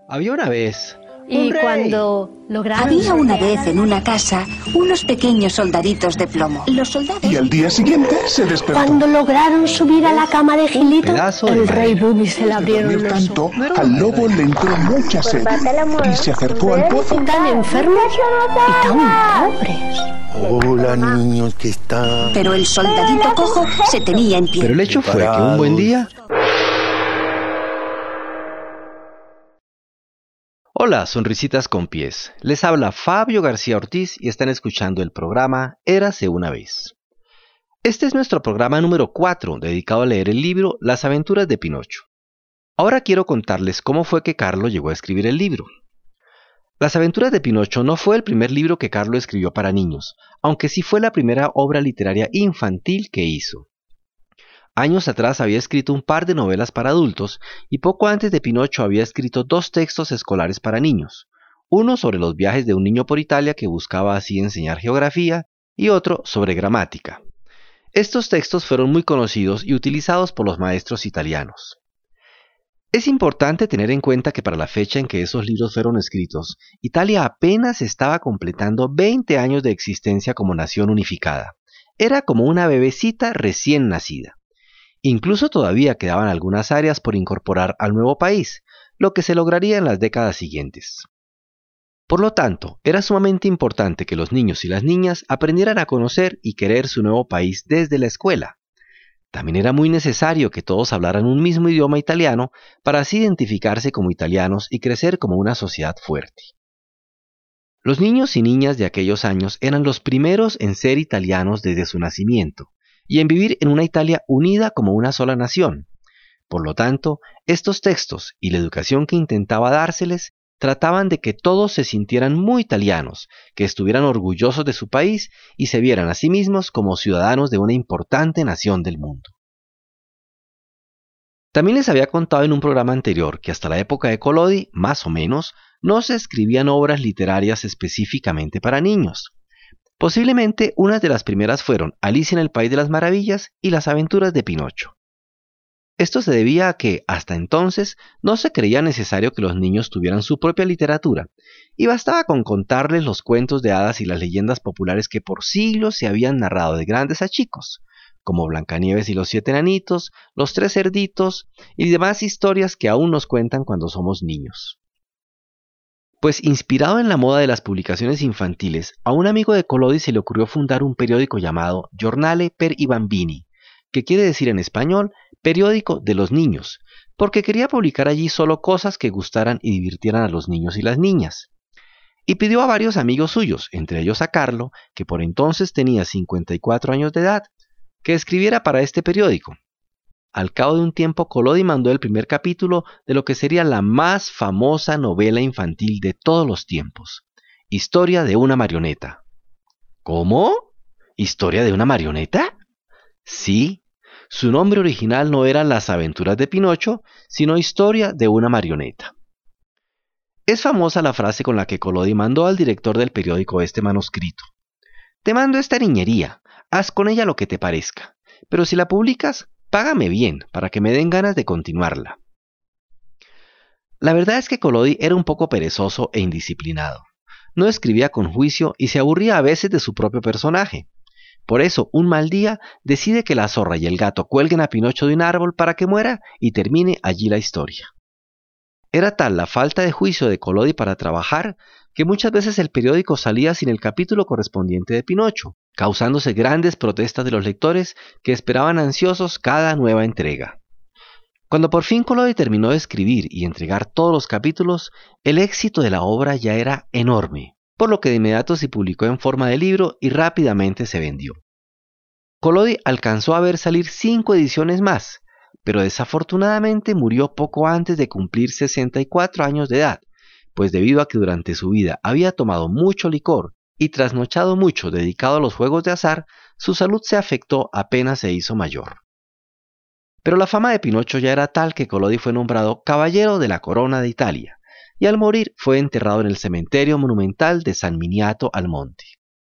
Había una vez Y un rey. cuando lograron... Había una vez en una casa unos pequeños soldaditos de plomo. Los soldados... Y al día siguiente se despertó. Cuando lograron subir a la cama de Gilito, pedazo de el rey madera. Bumi se le abrieron Dormir los tanto, ojos. al lobo le entró mucha sed y se acercó al pozo. Tan enfermos y tan pobres. Hola niños, ¿qué están? Pero el soldadito cojo se tenía en pie. Pero el hecho fue que un buen día... Hola, sonrisitas con pies. Les habla Fabio García Ortiz y están escuchando el programa Érase una vez. Este es nuestro programa número 4, dedicado a leer el libro Las aventuras de Pinocho. Ahora quiero contarles cómo fue que Carlo llegó a escribir el libro. Las aventuras de Pinocho no fue el primer libro que Carlo escribió para niños, aunque sí fue la primera obra literaria infantil que hizo. Años atrás había escrito un par de novelas para adultos y poco antes de Pinocho había escrito 2 textos escolares para niños, uno sobre los viajes de un niño por Italia que buscaba así enseñar geografía y otro sobre gramática. Estos textos fueron muy conocidos y utilizados por los maestros italianos. Es importante tener en cuenta que para la fecha en que esos libros fueron escritos, Italia apenas estaba completando 20 años de existencia como nación unificada. Era como una bebecita recién nacida. Incluso todavía quedaban algunas áreas por incorporar al nuevo país, lo que se lograría en las décadas siguientes. Por lo tanto, era sumamente importante que los niños y las niñas aprendieran a conocer y querer su nuevo país desde la escuela. También era muy necesario que todos hablaran un mismo idioma italiano para así identificarse como italianos y crecer como una sociedad fuerte. Los niños y niñas de aquellos años eran los primeros en ser italianos desde su nacimiento y en vivir en una Italia unida como una sola nación. Por lo tanto, estos textos y la educación que intentaba dárseles trataban de que todos se sintieran muy italianos, que estuvieran orgullosos de su país y se vieran a sí mismos como ciudadanos de una importante nación del mundo. También les había contado en un programa anterior que hasta la época de Collodi, más o menos, no se escribían obras literarias específicamente para niños. Posiblemente unas de las primeras fueron Alicia en el País de las Maravillas y Las aventuras de Pinocho. Esto se debía a que, hasta entonces, no se creía necesario que los niños tuvieran su propia literatura, y bastaba con contarles los cuentos de hadas y las leyendas populares que por siglos se habían narrado de grandes a chicos, como Blancanieves y los 7 enanitos, Los 3 cerditos y demás historias que aún nos cuentan cuando somos niños. Pues inspirado en la moda de las publicaciones infantiles, a un amigo de Collodi se le ocurrió fundar un periódico llamado Giornale per i Bambini, que quiere decir en español periódico de los niños, porque quería publicar allí solo cosas que gustaran y divirtieran a los niños y las niñas. Y pidió a varios amigos suyos, entre ellos a Carlo, que por entonces tenía 54 años de edad, que escribiera para este periódico. Al cabo de un tiempo, Collodi mandó el primer capítulo de lo que sería la más famosa novela infantil de todos los tiempos, Historia de una marioneta. ¿Cómo? ¿Historia de una marioneta? Sí, su nombre original no era Las aventuras de Pinocho, sino Historia de una marioneta. Es famosa la frase con la que Collodi mandó al director del periódico este manuscrito. Te mando esta niñería, haz con ella lo que te parezca, pero si la publicas, págame bien para que me den ganas de continuarla. La verdad es que Collodi era un poco perezoso e indisciplinado. No escribía con juicio y se aburría a veces de su propio personaje. Por eso, un mal día, decide que la zorra y el gato cuelguen a Pinocho de un árbol para que muera y termine allí la historia. Era tal la falta de juicio de Collodi para trabajar que muchas veces el periódico salía sin el capítulo correspondiente de Pinocho, causándose grandes protestas de los lectores que esperaban ansiosos cada nueva entrega. Cuando por fin Collodi terminó de escribir y entregar todos los capítulos, el éxito de la obra ya era enorme, por lo que de inmediato se publicó en forma de libro y rápidamente se vendió. Collodi alcanzó a ver salir 5 ediciones más, pero desafortunadamente murió poco antes de cumplir 64 años de edad, pues debido a que durante su vida había tomado mucho licor y trasnochado mucho dedicado a los juegos de azar, su salud se afectó apenas se hizo mayor. Pero la fama de Pinocho ya era tal que Collodi fue nombrado Caballero de la Corona de Italia, y al morir fue enterrado en el cementerio monumental de San Miniato al Monte.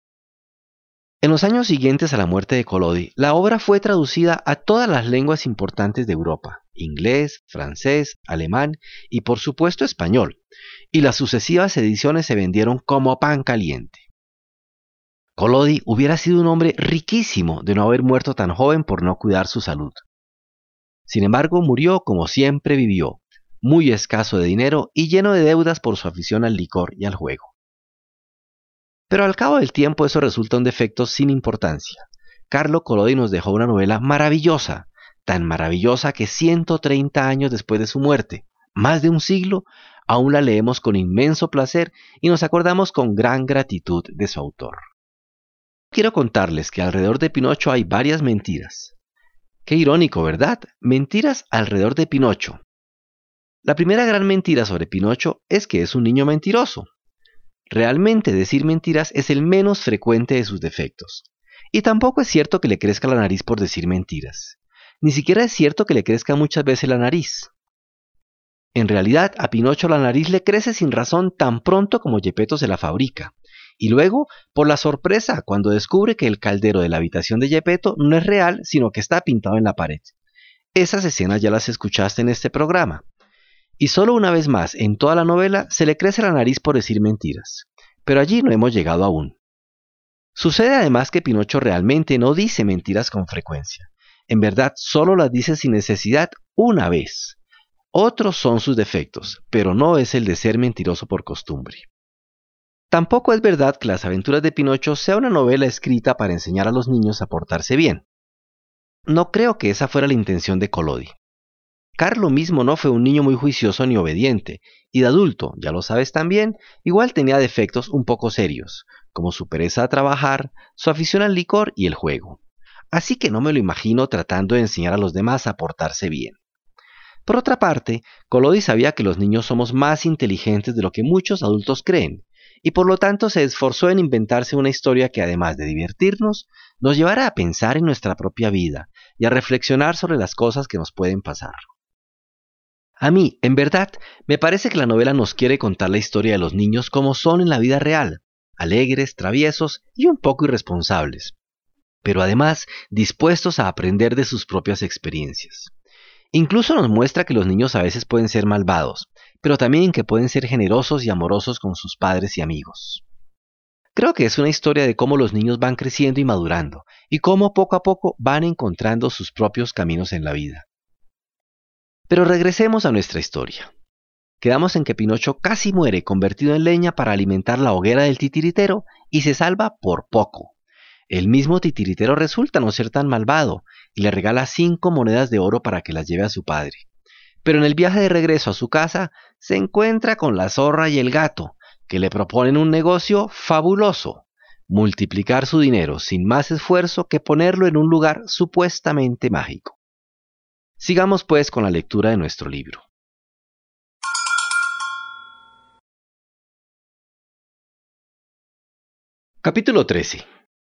En los años siguientes a la muerte de Collodi, la obra fue traducida a todas las lenguas importantes de Europa, inglés, francés, alemán y por supuesto español, y las sucesivas ediciones se vendieron como pan caliente. Collodi hubiera sido un hombre riquísimo de no haber muerto tan joven por no cuidar su salud. Sin embargo, murió como siempre vivió, muy escaso de dinero y lleno de deudas por su afición al licor y al juego. Pero al cabo del tiempo eso resulta un defecto sin importancia. Carlo Collodi nos dejó una novela maravillosa, tan maravillosa que 130 años después de su muerte, más de un siglo, aún la leemos con inmenso placer y nos acordamos con gran gratitud de su autor. Quiero contarles que alrededor de Pinocho hay varias mentiras. Qué irónico, ¿verdad? Mentiras alrededor de Pinocho. La primera gran mentira sobre Pinocho es que es un niño mentiroso. Realmente decir mentiras es el menos frecuente de sus defectos. Y tampoco es cierto que le crezca la nariz por decir mentiras. Ni siquiera es cierto que le crezca muchas veces la nariz. En realidad, a Pinocho la nariz le crece sin razón tan pronto como Geppetto se la fabrica. Y luego, por la sorpresa, cuando descubre que el caldero de la habitación de Geppetto no es real, sino que está pintado en la pared. Esas escenas ya las escuchaste en este programa. Y solo una vez más, en toda la novela, se le crece la nariz por decir mentiras. Pero allí no hemos llegado aún. Sucede además que Pinocho realmente no dice mentiras con frecuencia. En verdad, solo las dice sin necesidad una vez. Otros son sus defectos, pero no es el de ser mentiroso por costumbre. Tampoco es verdad que Las aventuras de Pinocho sea una novela escrita para enseñar a los niños a portarse bien. No creo que esa fuera la intención de Collodi. Carlo mismo no fue un niño muy juicioso ni obediente, y de adulto, ya lo sabes también, igual tenía defectos un poco serios, como su pereza a trabajar, su afición al licor y el juego. Así que no me lo imagino tratando de enseñar a los demás a portarse bien. Por otra parte, Collodi sabía que los niños somos más inteligentes de lo que muchos adultos creen, y por lo tanto se esforzó en inventarse una historia que además de divertirnos, nos llevara a pensar en nuestra propia vida y a reflexionar sobre las cosas que nos pueden pasar. A mí, en verdad, me parece que la novela nos quiere contar la historia de los niños como son en la vida real, alegres, traviesos y un poco irresponsables, pero además dispuestos a aprender de sus propias experiencias. Incluso nos muestra que los niños a veces pueden ser malvados, pero también que pueden ser generosos y amorosos con sus padres y amigos. Creo que es una historia de cómo los niños van creciendo y madurando, y cómo poco a poco van encontrando sus propios caminos en la vida. Pero regresemos a nuestra historia. Quedamos en que Pinocho casi muere convertido en leña para alimentar la hoguera del titiritero y se salva por poco. El mismo titiritero resulta no ser tan malvado y le regala 5 monedas de oro para que las lleve a su padre. Pero en el viaje de regreso a su casa se encuentra con la zorra y el gato, que le proponen un negocio fabuloso: multiplicar su dinero sin más esfuerzo que ponerlo en un lugar supuestamente mágico. Sigamos pues con la lectura de nuestro libro. Capítulo 13.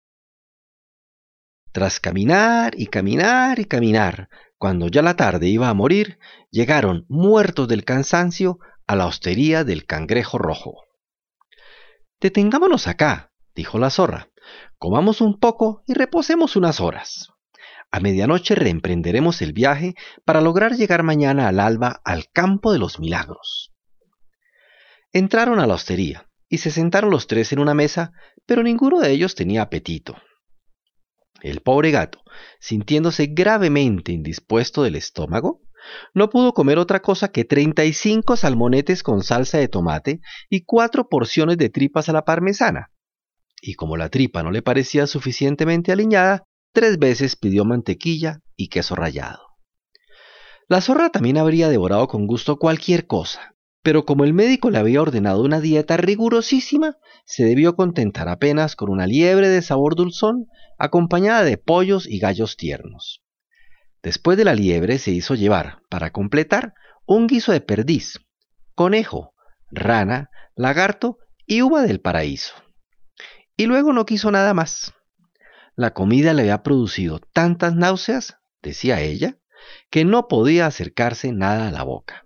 Tras caminar y caminar y caminar, cuando ya la tarde iba a morir, llegaron, muertos del cansancio, a la hostería del Cangrejo Rojo. «Detengámonos acá», dijo la zorra, «comamos un poco y reposemos unas horas. A medianoche reemprenderemos el viaje para lograr llegar mañana al alba al campo de los milagros». Entraron a la hostería y se sentaron los 3 en una mesa, pero ninguno de ellos tenía apetito. El pobre gato, sintiéndose gravemente indispuesto del estómago, no pudo comer otra cosa que 35 salmonetes con salsa de tomate y 4 porciones de tripas a la parmesana. Y como la tripa no le parecía suficientemente aliñada, 3 veces pidió mantequilla y queso rallado. La zorra también habría devorado con gusto cualquier cosa, pero como el médico le había ordenado una dieta rigurosísima, se debió contentar apenas con una liebre de sabor dulzón, acompañada de pollos y gallos tiernos. Después de la liebre se hizo llevar, para completar, un guiso de perdiz, conejo, rana, lagarto y uva del paraíso. Y luego no quiso nada más. La comida le había producido tantas náuseas, decía ella, que no podía acercarse nada a la boca.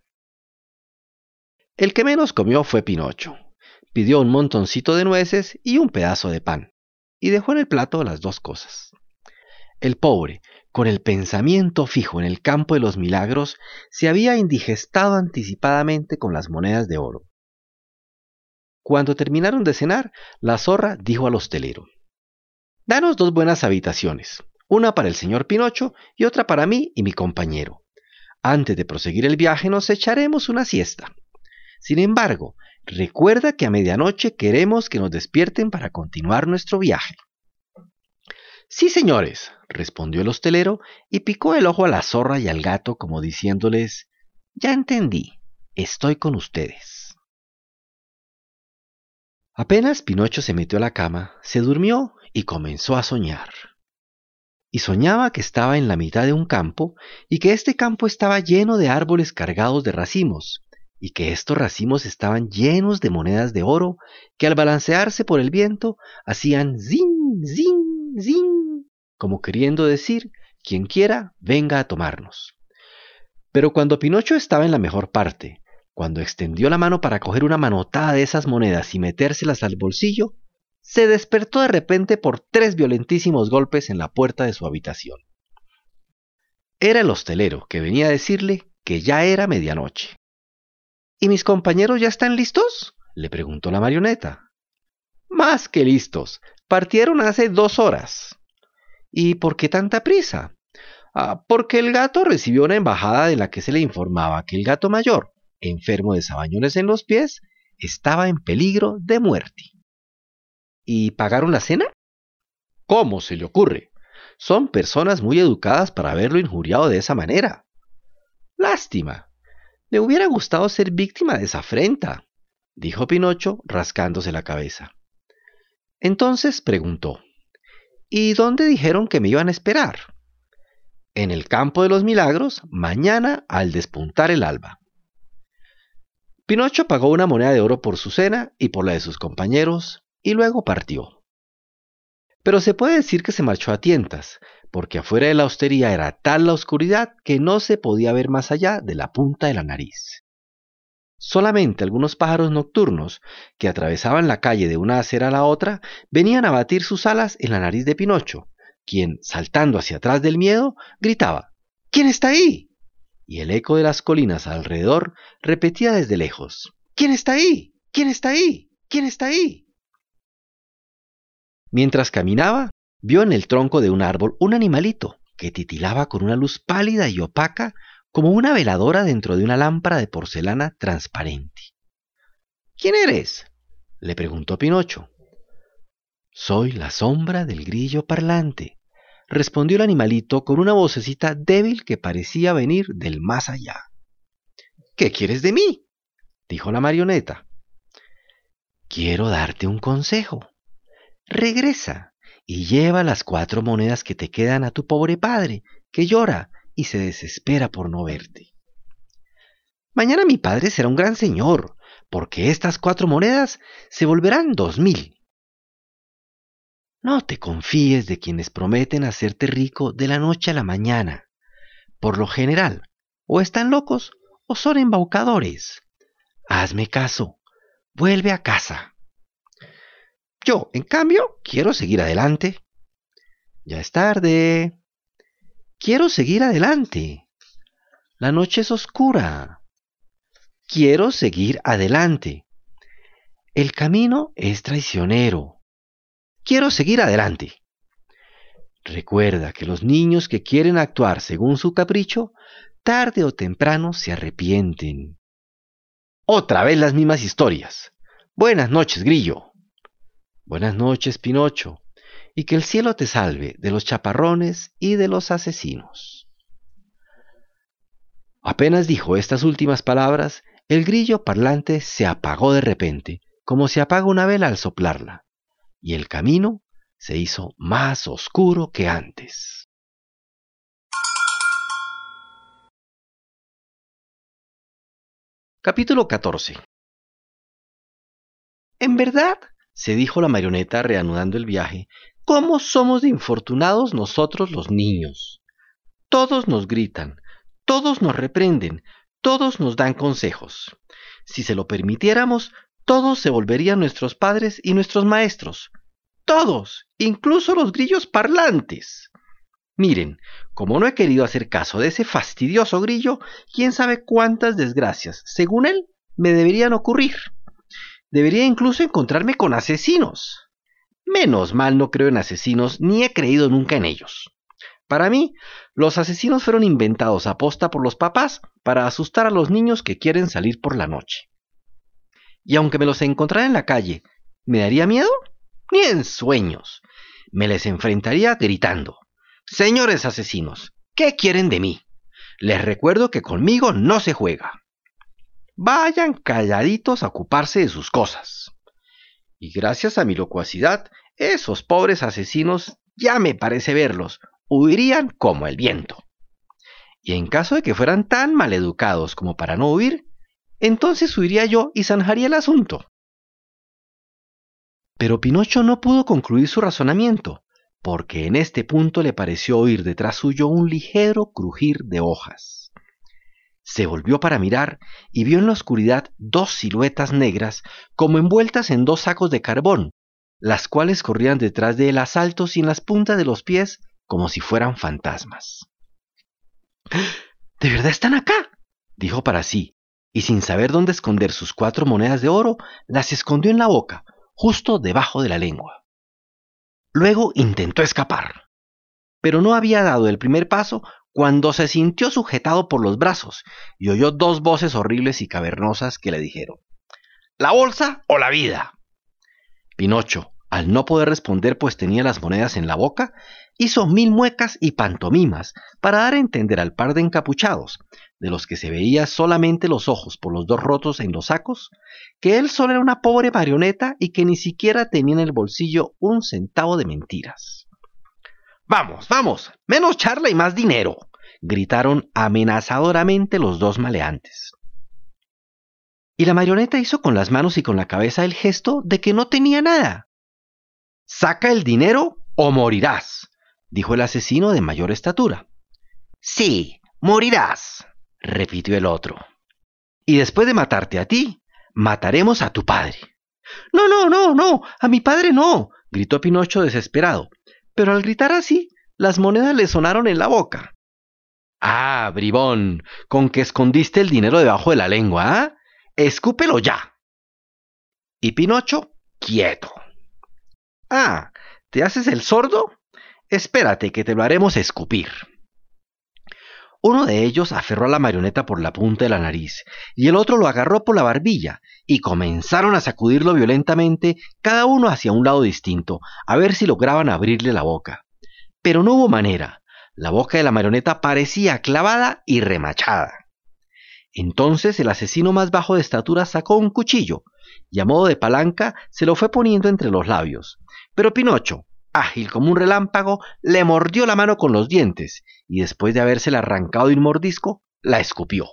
El que menos comió fue Pinocho. Pidió un montoncito de nueces y un pedazo de pan, y dejó en el plato las 2 cosas. El pobre, con el pensamiento fijo en el campo de los milagros, se había indigestado anticipadamente con las monedas de oro. Cuando terminaron de cenar, la zorra dijo al hostelero: «Danos 2 buenas habitaciones, una para el señor Pinocho y otra para mí y mi compañero. Antes de proseguir el viaje nos echaremos una siesta. Sin embargo, recuerda que a medianoche queremos que nos despierten para continuar nuestro viaje». «Sí, señores», respondió el hostelero y picó el ojo a la zorra y al gato como diciéndoles: «Ya entendí, estoy con ustedes». Apenas Pinocho se metió a la cama, se durmió y comenzó a soñar. Y soñaba que estaba en la mitad de un campo y que este campo estaba lleno de árboles cargados de racimos, y que estos racimos estaban llenos de monedas de oro que al balancearse por el viento hacían zin, zin, zin, como queriendo decir: «Quien quiera, venga a tomarnos». Pero cuando Pinocho estaba en la mejor parte, cuando extendió la mano para coger una manotada de esas monedas y metérselas al bolsillo, se despertó de repente por 3 violentísimos golpes en la puerta de su habitación. Era el hostelero, que venía a decirle que ya era medianoche. «¿Y mis compañeros ya están listos?», le preguntó la marioneta. «Más que listos, partieron hace 2 horas». «¿Y por qué tanta prisa?». «Porque el gato recibió una embajada de la que se le informaba que el gato mayor, enfermo de sabañones en los pies, estaba en peligro de muerte». «¿Y pagaron la cena?». «¿Cómo se le ocurre? Son personas muy educadas para haberlo injuriado de esa manera». «Lástima. Me hubiera gustado ser víctima de esa afrenta», dijo Pinocho rascándose la cabeza. Entonces preguntó: «¿Y dónde dijeron que me iban a esperar?». «En el campo de los milagros, mañana al despuntar el alba». Pinocho pagó una moneda de oro por su cena y por la de sus compañeros, y luego partió. Pero se puede decir que se marchó a tientas, porque afuera de la hostería era tal la oscuridad que no se podía ver más allá de la punta de la nariz. Solamente algunos pájaros nocturnos, que atravesaban la calle de una acera a la otra, venían a batir sus alas en la nariz de Pinocho, quien, saltando hacia atrás del miedo, gritaba: «¿Quién está ahí?». Y el eco de las colinas alrededor repetía desde lejos: «¿Quién está ahí? ¿Quién está ahí? ¿Quién está ahí?». Mientras caminaba, vio en el tronco de un árbol un animalito que titilaba con una luz pálida y opaca como una veladora dentro de una lámpara de porcelana transparente. «¿Quién eres?», le preguntó Pinocho. «Soy la sombra del grillo parlante», respondió el animalito con una vocecita débil que parecía venir del más allá. «¿Qué quieres de mí?», dijo la marioneta. «Quiero darte un consejo. Regresa y lleva las 4 monedas que te quedan a tu pobre padre, que llora y se desespera por no verte. Mañana mi padre será un gran señor, porque estas 4 monedas se volverán 2000. No te confíes de quienes prometen hacerte rico de la noche a la mañana. Por lo general, o están locos o son embaucadores. Hazme caso, vuelve a casa». «Yo, en cambio, quiero seguir adelante». «Ya es tarde». «Quiero seguir adelante». «La noche es oscura». «Quiero seguir adelante». «El camino es traicionero». «Quiero seguir adelante». Recuerda que los niños que quieren actuar según su capricho, tarde o temprano se arrepienten. Otra vez las mismas historias. Buenas noches, Grillo. Buenas noches, Pinocho, y que el cielo te salve de los chaparrones y de los asesinos. Apenas dijo estas últimas palabras, el grillo parlante se apagó de repente, como se apaga una vela al soplarla, y el camino se hizo más oscuro que antes. Capítulo 14. «En verdad», se dijo la marioneta reanudando el viaje, «¿cómo somos de infortunados nosotros los niños? Todos nos gritan, todos nos reprenden, todos nos dan consejos. Si se lo permitiéramos, todos se volverían nuestros padres y nuestros maestros. Todos, incluso los grillos parlantes. Miren, como no he querido hacer caso de ese fastidioso grillo, quién sabe cuántas desgracias, según él, me deberían ocurrir. Debería incluso encontrarme con asesinos. Menos mal no creo en asesinos, ni he creído nunca en ellos. Para mí, los asesinos fueron inventados aposta por los papás para asustar a los niños que quieren salir por la noche. Y aunque me los encontrara en la calle, ¿me daría miedo? Ni en sueños. Me les enfrentaría gritando: «Señores asesinos, ¿qué quieren de mí? Les recuerdo que conmigo no se juega. Vayan calladitos a ocuparse de sus cosas». Y gracias a mi locuacidad, esos pobres asesinos, ya me parece verlos, huirían como el viento. Y en caso de que fueran tan maleducados como para no huir, entonces huiría yo y zanjaría el asunto. Pero Pinocho no pudo concluir su razonamiento, porque en este punto le pareció oír detrás suyo un ligero crujir de hojas. Se volvió para mirar y vio en la oscuridad dos siluetas negras como envueltas en dos sacos de carbón, las cuales corrían detrás de él a saltos y en las puntas de los pies como si fueran fantasmas. «¿De verdad están acá?», dijo para sí, y sin saber dónde esconder sus 4 monedas de oro, las escondió en la boca, justo debajo de la lengua. Luego intentó escapar, pero no había dado el primer paso cuando se sintió sujetado por los brazos y oyó 2 voces horribles y cavernosas que le dijeron: «¿La bolsa o la vida?». Pinocho, al no poder responder pues tenía las monedas en la boca, hizo 1000 muecas y pantomimas para dar a entender al par de encapuchados, de los que se veía solamente los ojos por los 2 rotos en los sacos, que él solo era una pobre marioneta y que ni siquiera tenía en el bolsillo 1 centavo de mentiras. «Vamos, vamos, menos charla y más dinero», gritaron amenazadoramente los 2 maleantes. Y la marioneta hizo con las manos y con la cabeza el gesto de que no tenía nada. «Saca el dinero o morirás», dijo el asesino de mayor estatura. «Sí, morirás», repitió el otro. «Y después de matarte a ti, mataremos a tu padre». «No, no, no, no, a mi padre no», gritó Pinocho desesperado, pero al gritar así, las monedas le sonaron en la boca. «Ah, bribón, con que escondiste el dinero debajo de la lengua, ¿ah? Escúpelo ya». Y Pinocho, quieto. «Ah, ¿te haces el sordo? Espérate que te lo haremos escupir». Uno de ellos aferró a la marioneta por la punta de la nariz y el otro lo agarró por la barbilla y comenzaron a sacudirlo violentamente, cada uno hacia un lado distinto, a ver si lograban abrirle la boca. Pero no hubo manera. La boca de la marioneta parecía clavada y remachada. Entonces el asesino más bajo de estatura sacó un cuchillo y a modo de palanca se lo fue poniendo entre los labios. Pero Pinocho, ágil como un relámpago, le mordió la mano con los dientes y después de habérsela arrancado de un mordisco, la escupió.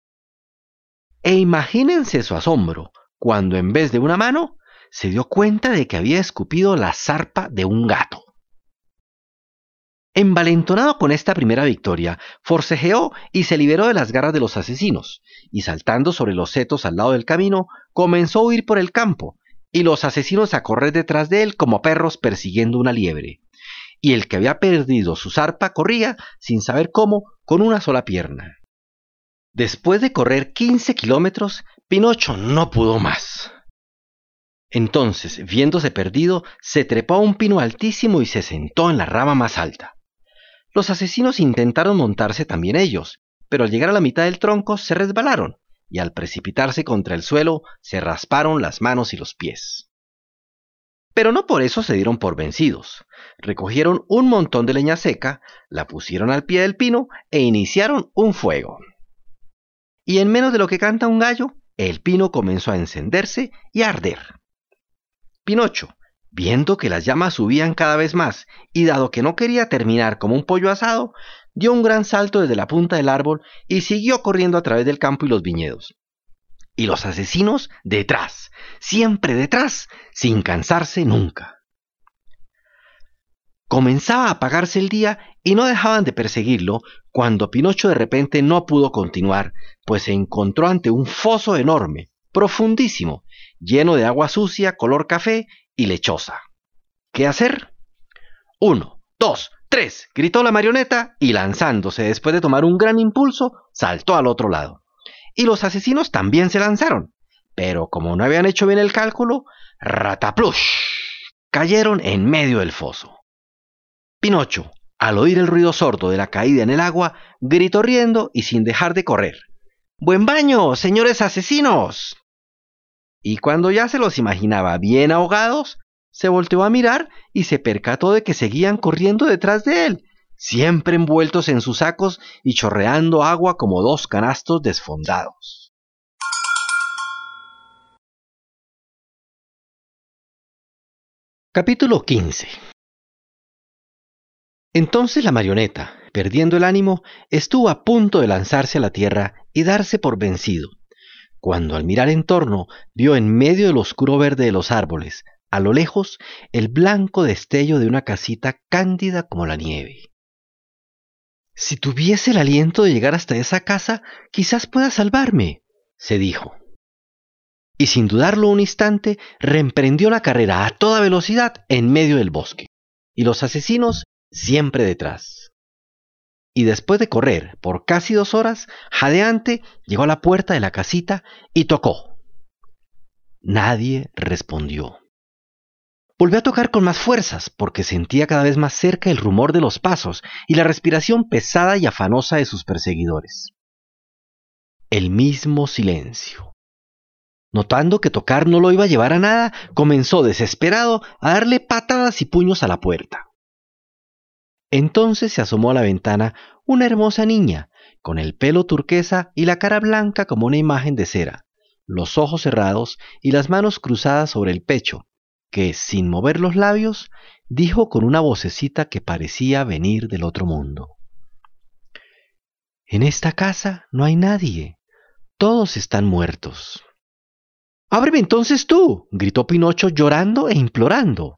E imagínense su asombro cuando en vez de una mano se dio cuenta de que había escupido la zarpa de un gato. Envalentonado con esta primera victoria, forcejeó y se liberó de las garras de los asesinos, y saltando sobre los setos al lado del camino, comenzó a huir por el campo, y los asesinos a correr detrás de él como perros persiguiendo una liebre. Y el que había perdido su zarpa corría, sin saber cómo, con una sola pierna. Después de correr 15 kilómetros, Pinocho no pudo más. Entonces, viéndose perdido, se trepó a un pino altísimo y se sentó en la rama más alta. Los asesinos intentaron montarse también ellos, pero al llegar a la mitad del tronco se resbalaron, y al precipitarse contra el suelo se rasparon las manos y los pies. Pero no por eso se dieron por vencidos. Recogieron un montón de leña seca, la pusieron al pie del pino e iniciaron un fuego. Y en menos de lo que canta un gallo, el pino comenzó a encenderse y a arder. Pinocho, viendo que las llamas subían cada vez más, y dado que no quería terminar como un pollo asado, dio un gran salto desde la punta del árbol y siguió corriendo a través del campo y los viñedos. Y los asesinos detrás, siempre detrás, sin cansarse nunca. Comenzaba a apagarse el día y no dejaban de perseguirlo, cuando Pinocho de repente no pudo continuar, pues se encontró ante un foso enorme, profundísimo, lleno de agua sucia, color café y lechosa. ¿Qué hacer? 1, 2, ¡Tres!, gritó la marioneta y lanzándose después de tomar un gran impulso, saltó al otro lado. Y los asesinos también se lanzaron, pero como no habían hecho bien el cálculo, ¡rataplush!, cayeron en medio del foso. Pinocho, al oír el ruido sordo de la caída en el agua, gritó riendo y sin dejar de correr: ¡Buen baño, señores asesinos! Y cuando ya se los imaginaba bien ahogados, se volteó a mirar y se percató de que seguían corriendo detrás de él, siempre envueltos en sus sacos y chorreando agua como dos canastos desfondados. Capítulo 15. Entonces la marioneta, perdiendo el ánimo, estuvo a punto de lanzarse a la tierra y darse por vencido, cuando al mirar en torno vio en medio del oscuro verde de los árboles, a lo lejos, el blanco destello de una casita cándida como la nieve. «Si tuviese el aliento de llegar hasta esa casa, quizás pueda salvarme», se dijo. Y sin dudarlo un instante, reemprendió la carrera a toda velocidad en medio del bosque, y los asesinos siempre detrás. Y después de correr por casi 2 horas, jadeante llegó a la puerta de la casita y tocó. Nadie respondió. Volvió a tocar con más fuerzas, porque sentía cada vez más cerca el rumor de los pasos y la respiración pesada y afanosa de sus perseguidores. El mismo silencio. Notando que tocar no lo iba a llevar a nada, comenzó desesperado a darle patadas y puños a la puerta. Entonces se asomó a la ventana una hermosa niña, con el pelo turquesa y la cara blanca como una imagen de cera, los ojos cerrados y las manos cruzadas sobre el pecho, que, sin mover los labios, dijo con una vocecita que parecía venir del otro mundo: «En esta casa no hay nadie, todos están muertos». «¡Ábreme entonces tú!», gritó Pinocho llorando e implorando.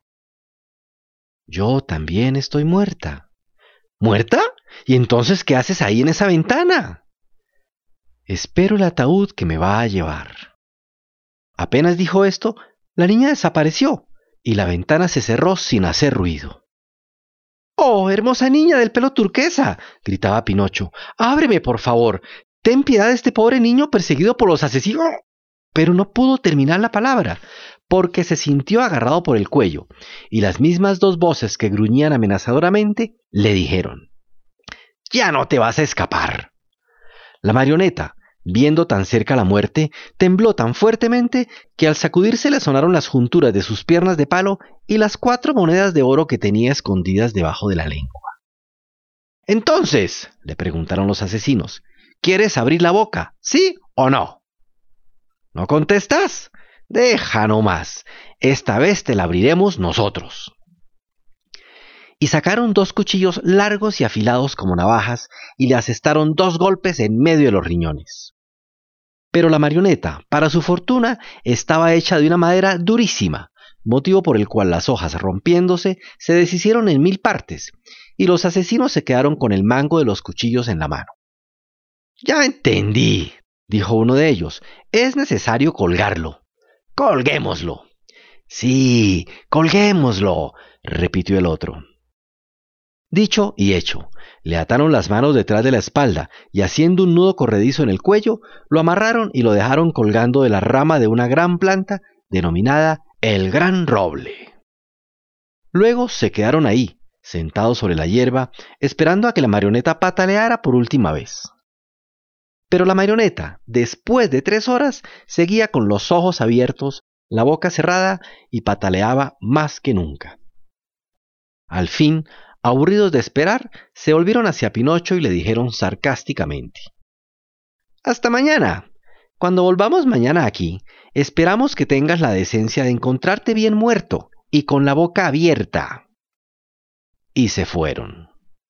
«Yo también estoy muerta». «¿Muerta? ¿Y entonces qué haces ahí en esa ventana?». «Espero el ataúd que me va a llevar». Apenas dijo esto, la niña desapareció y la ventana se cerró sin hacer ruido. «¡Oh, hermosa niña del pelo turquesa!», gritaba Pinocho. «¡Ábreme, por favor! Ten piedad de este pobre niño perseguido por los asesinos». Pero no pudo terminar la palabra, porque se sintió agarrado por el cuello, y las mismas 2 voces que gruñían amenazadoramente le dijeron: «¡Ya no te vas a escapar!». La marioneta, viendo tan cerca la muerte, tembló tan fuertemente que al sacudirse le sonaron las junturas de sus piernas de palo y las 4 monedas de oro que tenía escondidas debajo de la lengua. «Entonces», le preguntaron los asesinos, «¿quieres abrir la boca, sí o no?». «¿No contestas? Deja nomás, esta vez te la abriremos nosotros». Y sacaron 2 cuchillos largos y afilados como navajas y le asestaron 2 golpes en medio de los riñones. Pero la marioneta, para su fortuna, estaba hecha de una madera durísima, motivo por el cual las hojas, rompiéndose, se deshicieron en 1000 partes, y los asesinos se quedaron con el mango de los cuchillos en la mano. «Ya entendí», dijo uno de ellos, «es necesario colgarlo». «Colguémoslo». «Sí, colguémoslo», repitió el otro. Dicho y hecho, le ataron las manos detrás de la espalda y haciendo un nudo corredizo en el cuello, lo amarraron y lo dejaron colgando de la rama de una gran planta denominada el Gran Roble. Luego se quedaron ahí, sentados sobre la hierba, esperando a que la marioneta pataleara por última vez. Pero la marioneta, después de 3 horas, seguía con los ojos abiertos, la boca cerrada y pataleaba más que nunca. Al fin, aburridos de esperar, se volvieron hacia Pinocho y le dijeron sarcásticamente: «Hasta mañana. Cuando volvamos mañana aquí, esperamos que tengas la decencia de encontrarte bien muerto y con la boca abierta». Y se fueron.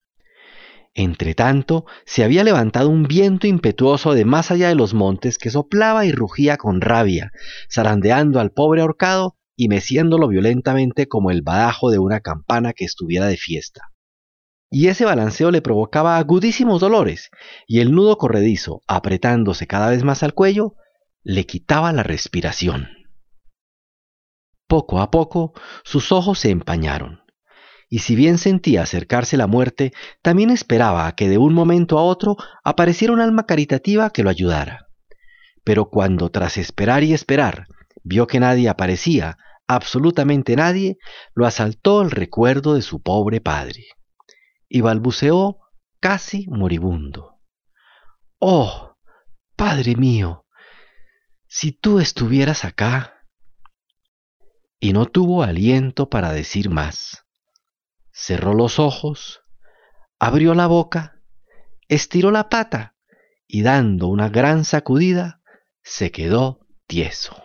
Entretanto, se había levantado un viento impetuoso de más allá de los montes que soplaba y rugía con rabia, zarandeando al pobre ahorcado y meciéndolo violentamente como el badajo de una campana que estuviera de fiesta. Y ese balanceo le provocaba agudísimos dolores, y el nudo corredizo, apretándose cada vez más al cuello, le quitaba la respiración. Poco a poco, sus ojos se empañaron, y si bien sentía acercarse la muerte, también esperaba a que de un momento a otro apareciera un alma caritativa que lo ayudara. Pero cuando tras esperar y esperar vio que nadie aparecía, absolutamente nadie, lo asaltó el recuerdo de su pobre padre, y balbuceó casi moribundo: «Oh, padre mío, si tú estuvieras acá». Y no tuvo aliento para decir más. Cerró los ojos, abrió la boca, estiró la pata y dando una gran sacudida, se quedó tieso.